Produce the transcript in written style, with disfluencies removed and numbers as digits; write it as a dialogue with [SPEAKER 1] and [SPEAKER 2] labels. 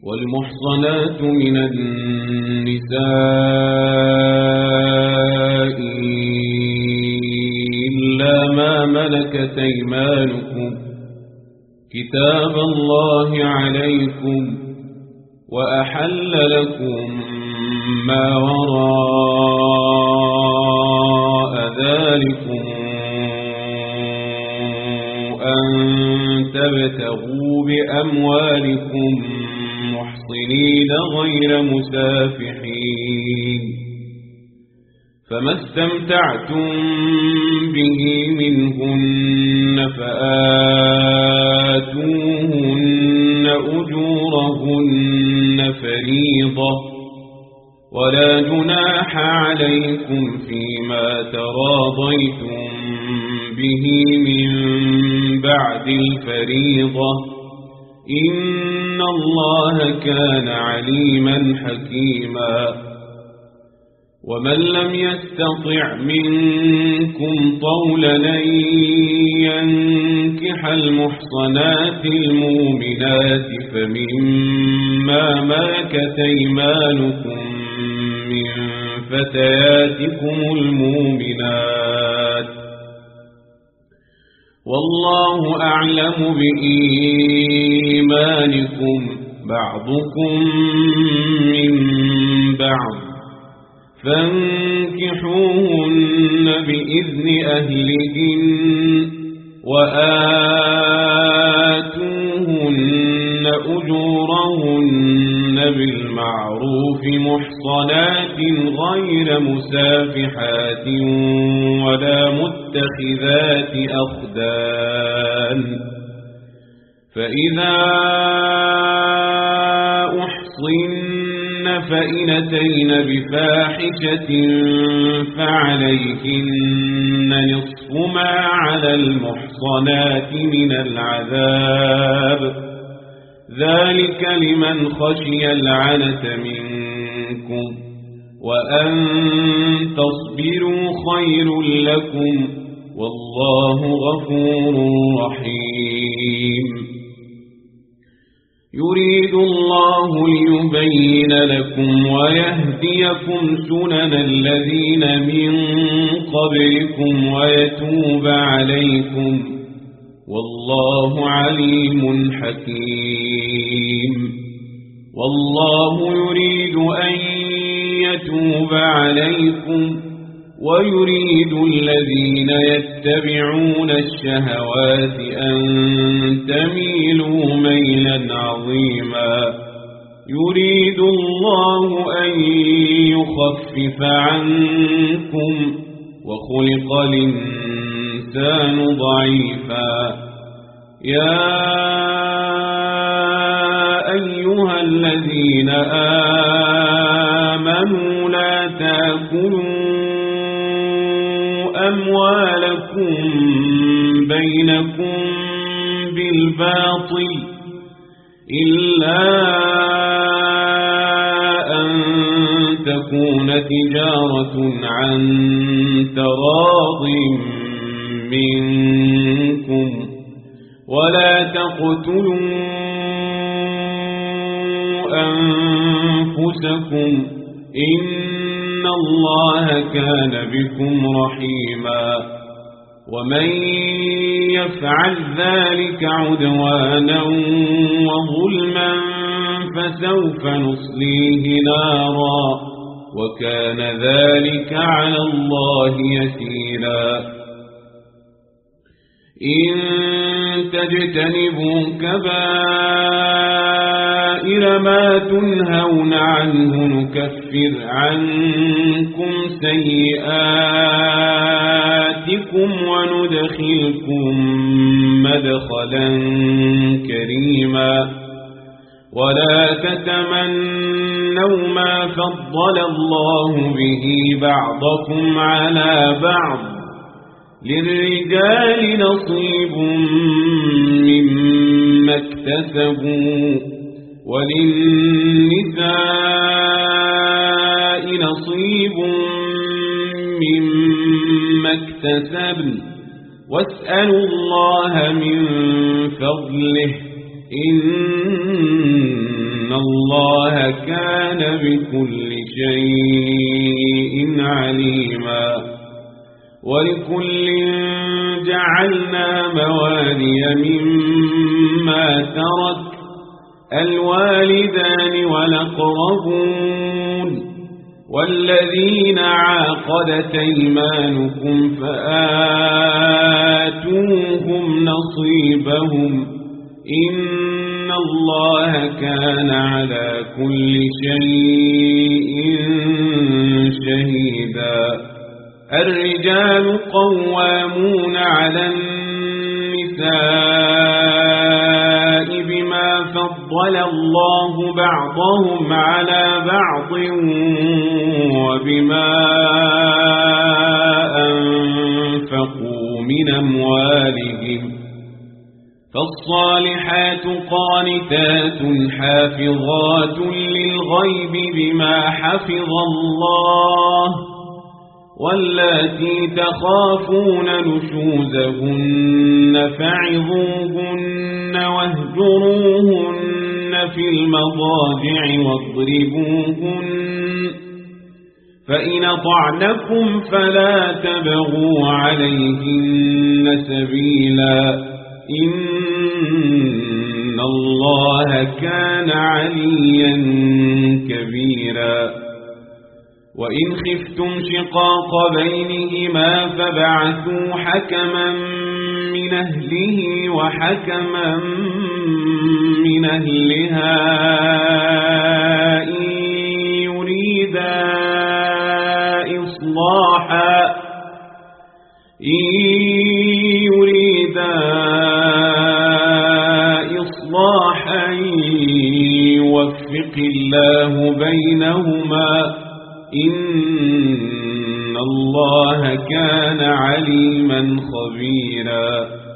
[SPEAKER 1] والمحصنات من النساء إلا ما ملكت أيمانكم كتاب الله عليكم وأحل لكم ما وراء ذلكم أن تبتغوا بأموالكم محصنين غير مسافحين فما استمتعتم به منهن فآتوهن أجورهن فريضة ولا جناح عليكم فيما تراضيتم به من بعد الفريضة إن الله كان عليما حكيما ومن لم يستطع منكم طولا أن ينكح المحصنات المؤمنات فمما ملكت أيمانكم من فتياتكم المؤمنات والله أعلم بإيمانكم بعضكم من بعض فانكحوهن بإذن أهلهن وآتوهن أجورهن بالمعروف محصنات غير مسافحات ولا متخذات أخدان فإذا أحصن فإن أتين بفاحشة فعليهن نصف ما على المحصنات من العذاب ذلك لمن خشي العنة منكم وأن تصبروا خير لكم والله غفور رحيم يريد الله ليبين لكم ويهديكم سنن الذين من قبلكم ويتوب عليكم والله عليم حكيم والله يريد أن يتوب عليكم ويريد الذين يتبعون الشهوات أن تميلوا ميلا عظيما يريد الله أن يخفف عنكم وخلق الإنسان ضعيفا يا أيها الذين آمنوا لا تأكلوا أموالكم بينكم بالباطل إلا أن تكون تجارة عن تراض منكم ولا تقتلوا أنفسكم إن الله كان بكم رحيما ومن يفعل ذلك عدوانا وظلما فسوف نصليه نارا وكان ذلك على الله يسيرا إن تجتنبوا كبائر ما تنهون عنه نكفر عنكم سيئاتكم وندخلكم مدخلا كريما ولا تتمنوا ما فضل الله به بعضكم على بعض للرجال نصيب مما اكتسبوا وللنساء نصيب مما اكتسبن واسألوا الله من فضله إن الله كان بكل شيء عليما ولكل جعلنا موالي مما ترك الوالدان والأقربون والذين عاقدت أيمانكم فآتوهم نصيبهم إن الله كان على كل شيء شهيدا الرجال قوامون على النساء بما فضل الله بعضهم على بعض وبما أنفقوا من أموالهم فالصالحات قانتات حافظات للغيب بما حفظ الله واللاتي تخافون نشوزهن فعظوهن واهجروهن في المضاجع واضربوهن فإن طعنكم فلا تبغوا عليهن سبيلا إن الله كان عليا كبيرا وإن خفتم شقاق بينهما فبعثوا حكما من أهله وحكما من أهلها إن يريدا إصلاحا يوفق الله بينهما إن الله كان عليما خبيرا